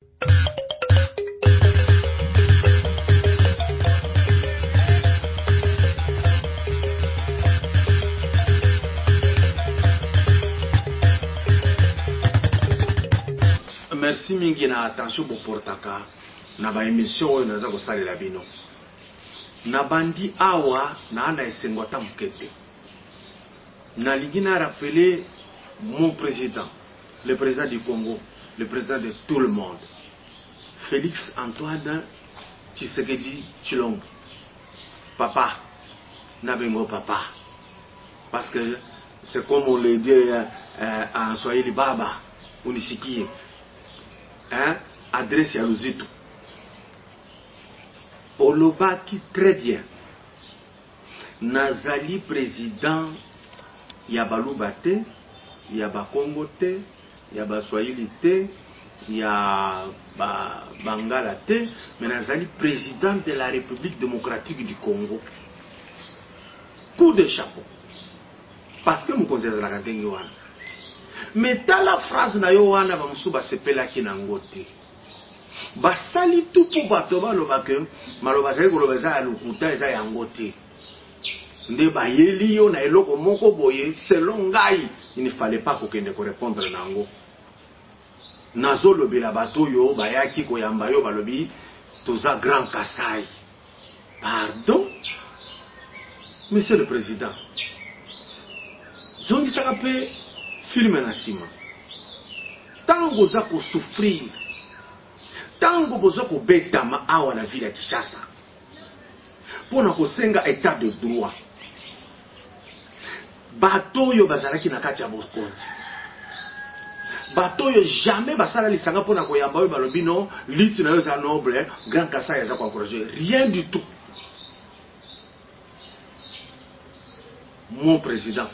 Merci mingi na attention pour portaka na ba émission na za ko salela bino na bandi awa na ana esengo ta mukete na ligina rappeler mon président, le président du Congo, le président de tout le monde, Félix Antoine Tshisekedi Tshilombo. Papa, nabengo papa, parce que c'est comme on le dit en Swahili, baba unisikie. Adresse à Luzito. Olobaki très bien. Nazali président Yabaluba te, Yaba Congo te, Yaba Swahili te, Yaba Bangala te, mais Nazali président de la République démocratique du Congo. Coup de chapeau. Parce que nous considérons la Wana. Mais dans la phrase na yo wana ba musuba sepela kinango te. Basali tout pour bato baloba ke maloba zali koloba za lukuta eza yango te. Nde ba yeli yo na eloko moko boye selon ngai il ne fallait pas kokende ko répondre nango. Nazo lobela bato yo bayaki ko yamba yo balobi toza Grand Kasai. Pardon? Monsieur le Président. Zongi sakape film na sima. Tango za ko souffrir. Tango boza ko betama awa na ville ya Kinshasa. Pona ko senga état de droit. Bato yo bazalaki na kati ya bokonzi. Bato yo jamais basala lisanga pona ko yamba yo balobi no lutte na yo za noble Grand Kasai ya za ko encourager rien du tout. Mon président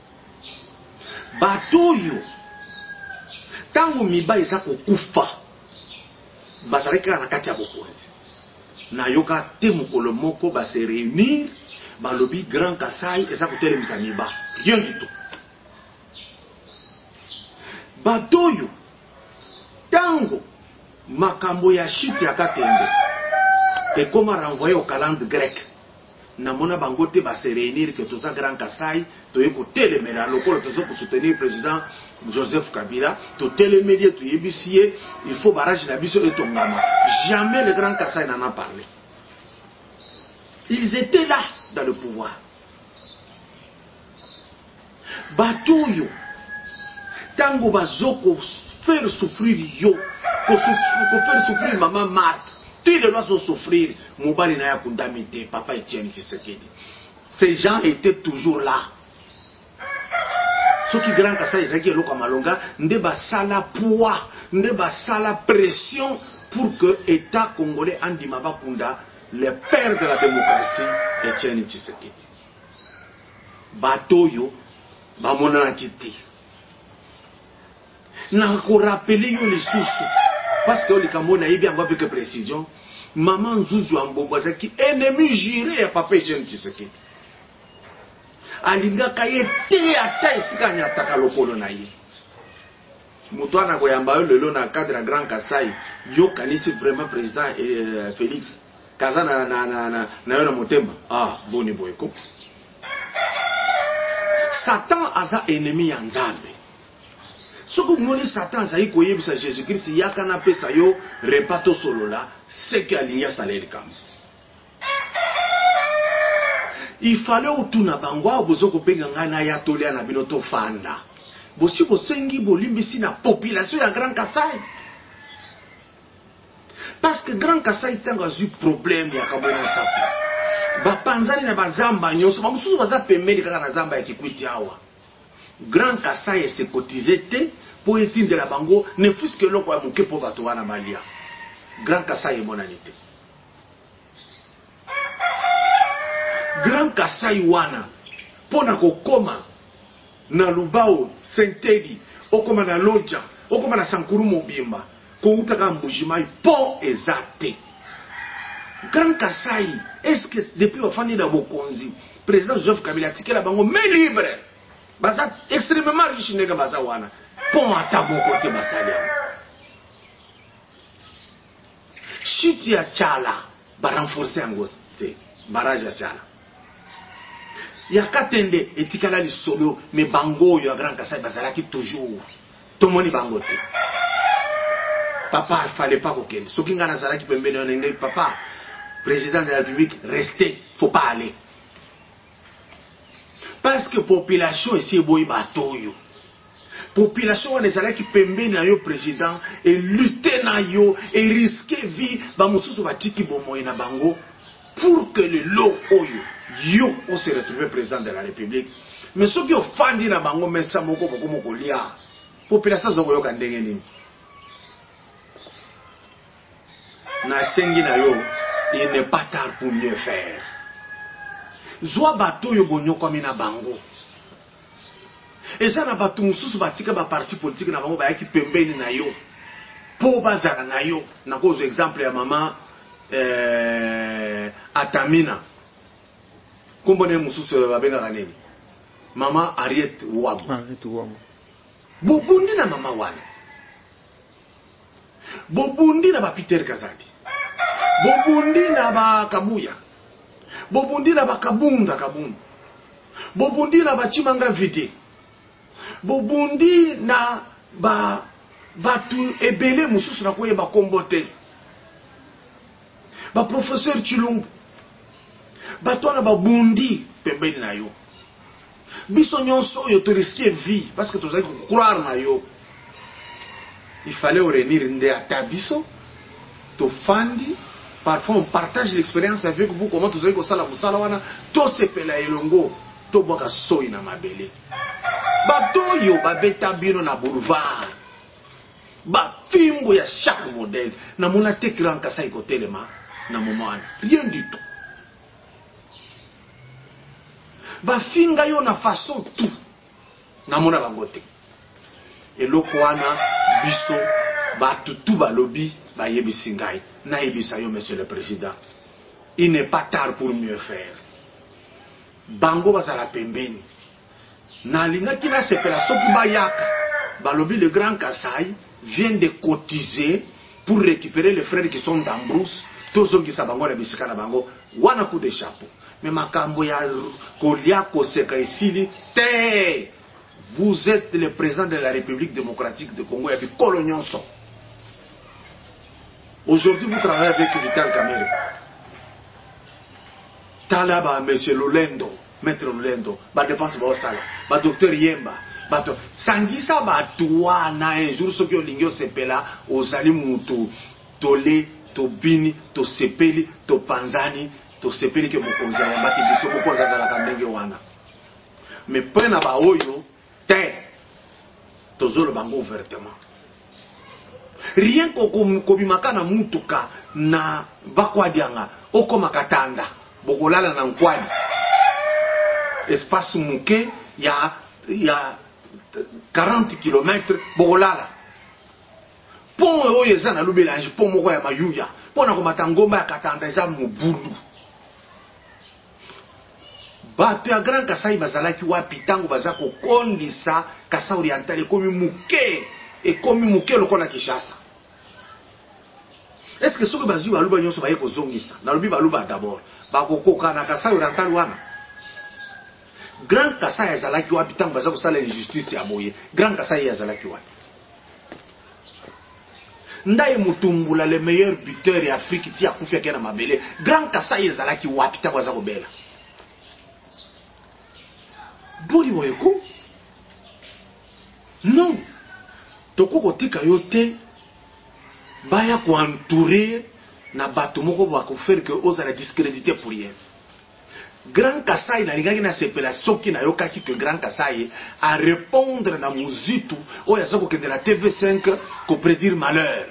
Batoyo tango miba eza kokufa bazalaki na kati ya bokonzi na yoka te mokolo moko ba se réunir balobi Grand Kasai eza kotelemisa miba rien du tout. Batoyo tango makambo ya chute ya Katende et comment renvoyer au calendrier grec na mona bangote ba se réunir que tout ça Grand Kasai to yeko telemera lokolo to ko soutenir président Joseph Kabila to télémédier to yebisie il faut barrage la biso et tongama. Jamais le Grand Kasai n'en a parlé. Ils étaient là dans le pouvoir. Batoyo tango bazoko faire souffrir yo ko faire souffrir maman Marthe. Tous les doivent souffrir. Moubali na ya kundamite, papa Etienne Tshisekedi. Ces gens étaient toujours là. Ceux qui Grand Kasai ezaki eloko malonga, nde basala poids, nde basala pression pour que l'État congolais andima bakunda, le père de la démocratie, Etienne Tshisekedi. Batoyo, bamona na kiti. Na ko rappeler yo les sources. Parce que les Camerounais ont bien avec précision. Maman Zouzou Ambobazaki, ennemi juré à papa Etienne Tshisekedi. Alinga kaye te ata esika nyataka lokolo na ye. Mutwana koyamba yo lelo na cadre Grand Kasai, yo kanisi vraiment président Félix kaza na yo na motema. Ah, boni boyeko. Satan aza ennemi ya Nzambe. Soko moni Satan zayi koyebisa Jésus-Christ yakana pesa yo repato solola seki alinya saleli kam. Il fallait utuna bangwa bozoko penga ngana ya tolia na binoto fanda. Bosi bosengi bolimbisi na population ya Grand Kasai. Parce que Grand Kasai tanga zu problème ya kabona safi. Ba panzani na bazamba nyoso ba mususu baza pembeni kaka na zamba ya Kikwiti awa. Grand Kasai se cotisé pour éteindre la bango, ne fût-ce que l'on a manqué pour Vatouana Malia. Grand Kasai est mon anité. Grand Kasai wana, pona kokoma, na Lubao, Sentegi, okoma na Loja, okoma na Sankuru Mobimba, ko utaka mbujimai, po ezate. Grand Kasai, est-ce que depuis la fin de la Bokonzi, président Joseph Kabila tike la bango, mais libre. Baza extrêmement riche nega baza wana. Pon ata bon côté basalia. chute ya Tchala ba renforcer yango te barrage ya Tchala ya Katende etikala lisolo mais bango yo Grand Kasai bazalaki toujours tomoni bango te papa il fallait pas kokende soki nga nazalaki pembeni na ngai papa président de la République restez faut pas aller parce que population ici boyi batoyo population wana ezalaki pembeni na yo président et lutter na yo et risquer vie ba mosusu batiki bomoi na bango pour que le lot oyo yo on se retrouve président de la République mais soki ofandi na bango mesa moko boko lia population zokoyoka ndenge nini na sengi na yo il n'est pas tard pour mieux faire zwa bato yo bonyokwami na bango eza na bato mosusu batika ba parti politique na bango bayaki pembeni na yo po bazala na yo nakozwa exemple ya mama Atamina kombone mosusu babengaka nini mama Ariette Wamo bobundi na mama wana bobundi na ba Peter Kazadi bobundi na ba Kabuya bobundi na ba Kabunda bobundi na ba Chimanga Vidi bobundi na batu ebele mususu na koyeba kombo te ba professeur Chilungu bato na babundi pembeni na yo biso nyonso oyo to risquer vie parce que tozali croire na yo il fallait revenir nde ata biso to fandi parfois on partage l'expérience avec vous comment tozali kosala mosala wana to sepela elongo to boka soi na mabele bato yo babeta bino na boulevard ba fimbo ya chaque modèle na mona te Grand Kasai kotelema na moment rien du tout ba finga yo na façon tout na mona bango te eloko wana biso batutu balobi bayebisi ngai na yebisa yo monsieur le président il n'est pas tard pour mieux faire bango bazala pembeni na lingaki na sepela soki bayaka balobi le Grand Kasai vient de cotiser pour récupérer les frères qui sont dans brousse tozongisa bango na bisika na bango wana coup de chapeau mais makambo ya kolia koseka esili te vous êtes le président de la République démocratique de Congo ya bikolo nyonso aujourd'hui vous travaillez avec Vital Kamerhe talaba monsieur Lolendo maître Lolendo ba défense ba osala ba docteur Yemba bato sangisa batu wana un jour soki olingi osepela ozali mutu tole to bini to sepeli to panzani to sepeli ke mokonzi ayambaki biso mokonzi azalaka ndenge wana mais mpe na baoyo te tozoloba bango ouvertement rien kobimaka na mutuka na bakwadianga okomaka tanda bokolala na nkwadi espace muke ya 40 km bokolala pont oyo eza na lubelange pont moko ya mayuya pona komata ngomba ya katanda eza mobulu bato ya Grand Kasai bazalaki wapi tango baza kokondisa Kasai Oriental ekomi muke lokola Kinshasa est-ce que soki bazwi baluba nyonso baye kozongisa nalobi baluba d'abord bakokoka na Kasai Oriental wana Grand Kasai azalaki wapi tango baza kosala injustice ya boye Grand Kasai azalaki wapi Ndaye Mutumbula le meilleur buteur ya Afrique ti akufi akena mabele Grand Kasai ezalaki wapi tango baza kobela boli boyeko non toko tika yo te baya ko entourer na bato moko ba ko faire que ozala discrédité pour rien Grand Kasai na lingaki na sepela soki na yokaki que Grand Kasai a répondre na muzitu oyo azako kende na TV5 ko prédire malheur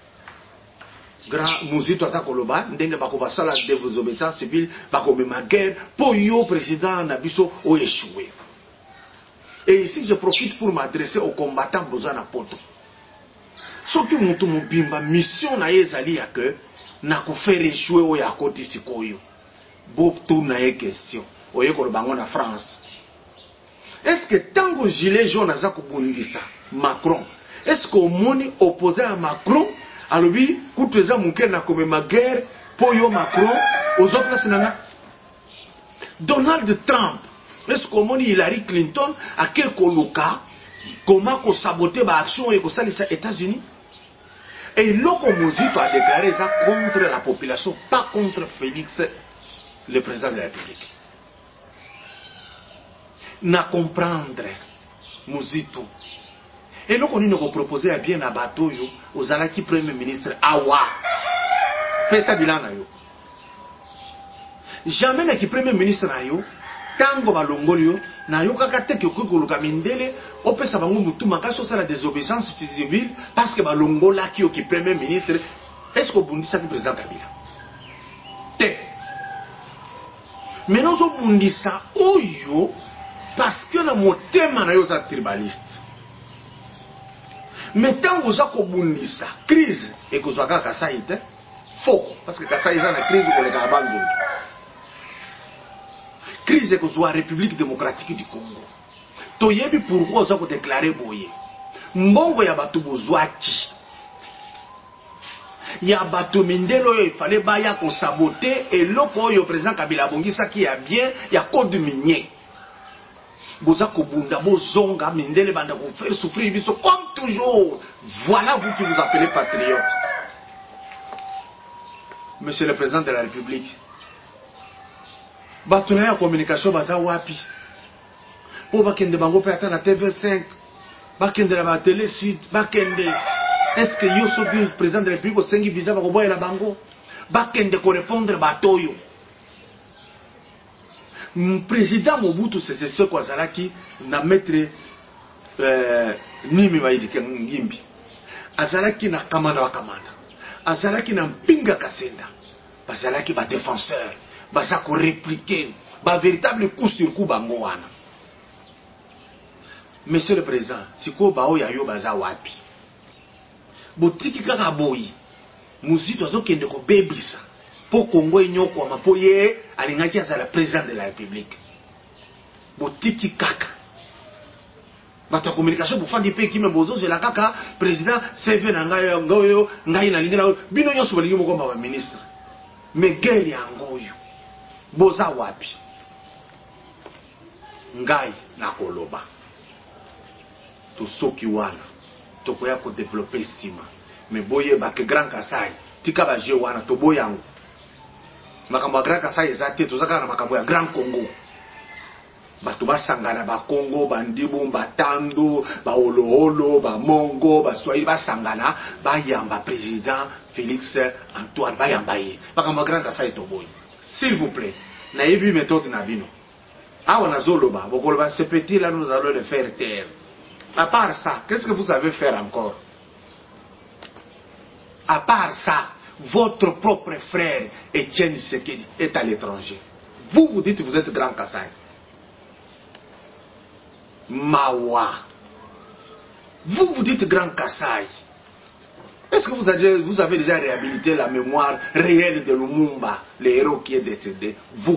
Grand muzitu azako loba ndenge bako basala désobéissance civile bako mema guerre po yo président na biso o échoué. Et ici je profite pour m'adresser aux combattants besoin na poto soki mutu mobimba mission na ezali ya que na ko faire échouer o ya koti sikoyo Boptou na ye question oye kolobango na France est-ce que tango gilet jaune aza kobundisa Macron est-ce que omoni opposé à Macron alobi kutu eza muke na komema guerre po yo Macron ozo place nanga. Donald Trump, est-ce qu'on moni Hillary Clinton a quel koluka comment ko saboter ba action et ko salisa États-Unis? Et l'oko Mozito a déclaré ça contre la population, pas contre Félix, le président de la République. Na comprendre Mozito. Et l'oko nous ko proposer à bien na bateau yo aux alaki premier ministre awa. Fais ça bilan na yo. Jamais na ki premier ministre na yo tango balongoli yo na yo kaka teke okuluka mindele opesa bango mutu makaso sala désobéissance civile parce que balongola ki ki premier ministre est-ce que bundisa ki président Kabila te mais non zo bundisa oyo parce que na motema na yo za tribaliste mais tango za ko bundisa crise et ko zo kaka saite faux parce que Kasai za na crise ko le ka bandu crise que soit République démocratique du Congo. Toyebi pourquoi ça ko déclarer boye. Mbongo ya batu bozwaki. Ya batu mindelo il fallait baya ko saboter et loko yo président Kabila bongisa qui a bien ya code minier. Boza ko bunda bozonga mindele banda ko faire souffrir biso comme toujours. Voilà vous qui vous appelez patriote. Monsieur le président de la République. Batuna ya communication baza wapi po bakende bango pe ata na TV5 bakende na ba télé sud bakende est-ce que yo so bi président de la République osengi visa bako boya na bango bakende ko répondre batoyo président Mobutu c'est ce quoi zalaki na maître Nimi Maïdike Ngimbi azalaki na kamanda wa kamanda azalaki na mpinga Kasenda bazalaki ba défenseur baza ko répliquer ba véritable coup sur coup bango wana. Monsieur le président siko bao ya yo baza wapi botiki kaka boyi muzito azokende ko bebisa po Congo enyoko ma po ye alingaki azala président de la République botiki kaka bato ya communication bofandi pe kime bozo zela kaka président CV na ngai na lingela bino nyonso balingi moko ba ministre mais guerre ya ngoyo boza wapi ngai na koloba to soki wana to koya ko développer sima mais boye ba ke Grand Kasai tika ba je wana to boyango makambo ya Grand Kasai ezate to zaka na makambo ya Grand Congo bato basangana ba Congo bandibu batando ba oloholo ba mongo ba swahili basangana ba yamba président Félix Antoine ba yamba ye makambo ya Grand Kasai to boye. S'il vous plaît, n'ayez méthode Nabino. Ah, on a Zoloba, ce petit là, nous allons le faire taire. À part ça, qu'est-ce que vous savez faire encore? À part ça, votre propre frère Etienne Sekedi est à l'étranger. Vous vous dites que vous êtes Grand Kasai. Mawa. Vous vous dites Grand Kasai. Est-ce que vous avez déjà réhabilité la mémoire réelle de Lumumba, le héros qui est décédé?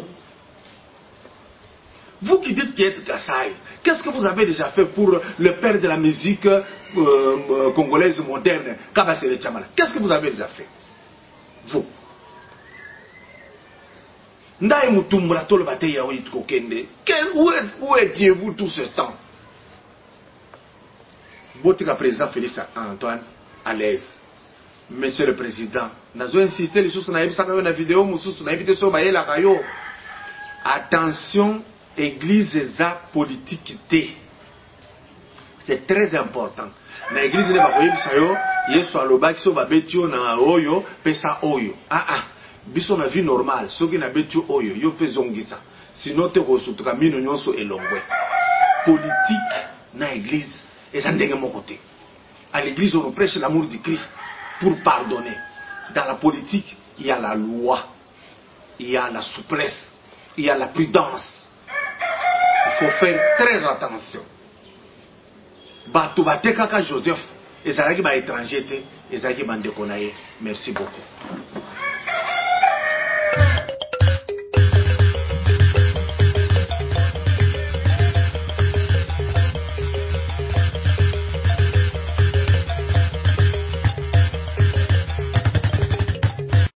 Vous qui dites qu'il est Kasai, qu'est-ce que vous avez déjà fait pour le père de la musique congolaise moderne, Kabasele Chamala? Qu'est-ce que vous avez déjà fait? Vous. Ndaye Mutumbula tolo bate ya oyi kokende. Où étiez-vous tout ce temps? Votre président Félix Antoine à l'aise. Monsieur le Président, nous insisté les choses, la vidéo, attention, église eza politique. C'est très important. Na église ne ba koyebisa yesu alobaki so babetio na oyo pesa oyo. Biso na vie normale, soki na betio oyo yo pe zongisa. Sinon te kosutuka mino nyonso elongwe. Politique na église eza ndenge moko te. À l'église on prêche l'amour du Christ pour pardonner. Dans la politique, il y a la loi, il y a la souplesse, il y a la prudence. Il faut faire très attention. Bato bateka Joseph, ezalaki ba étranger te, ezalaki bande konaye. Merci beaucoup.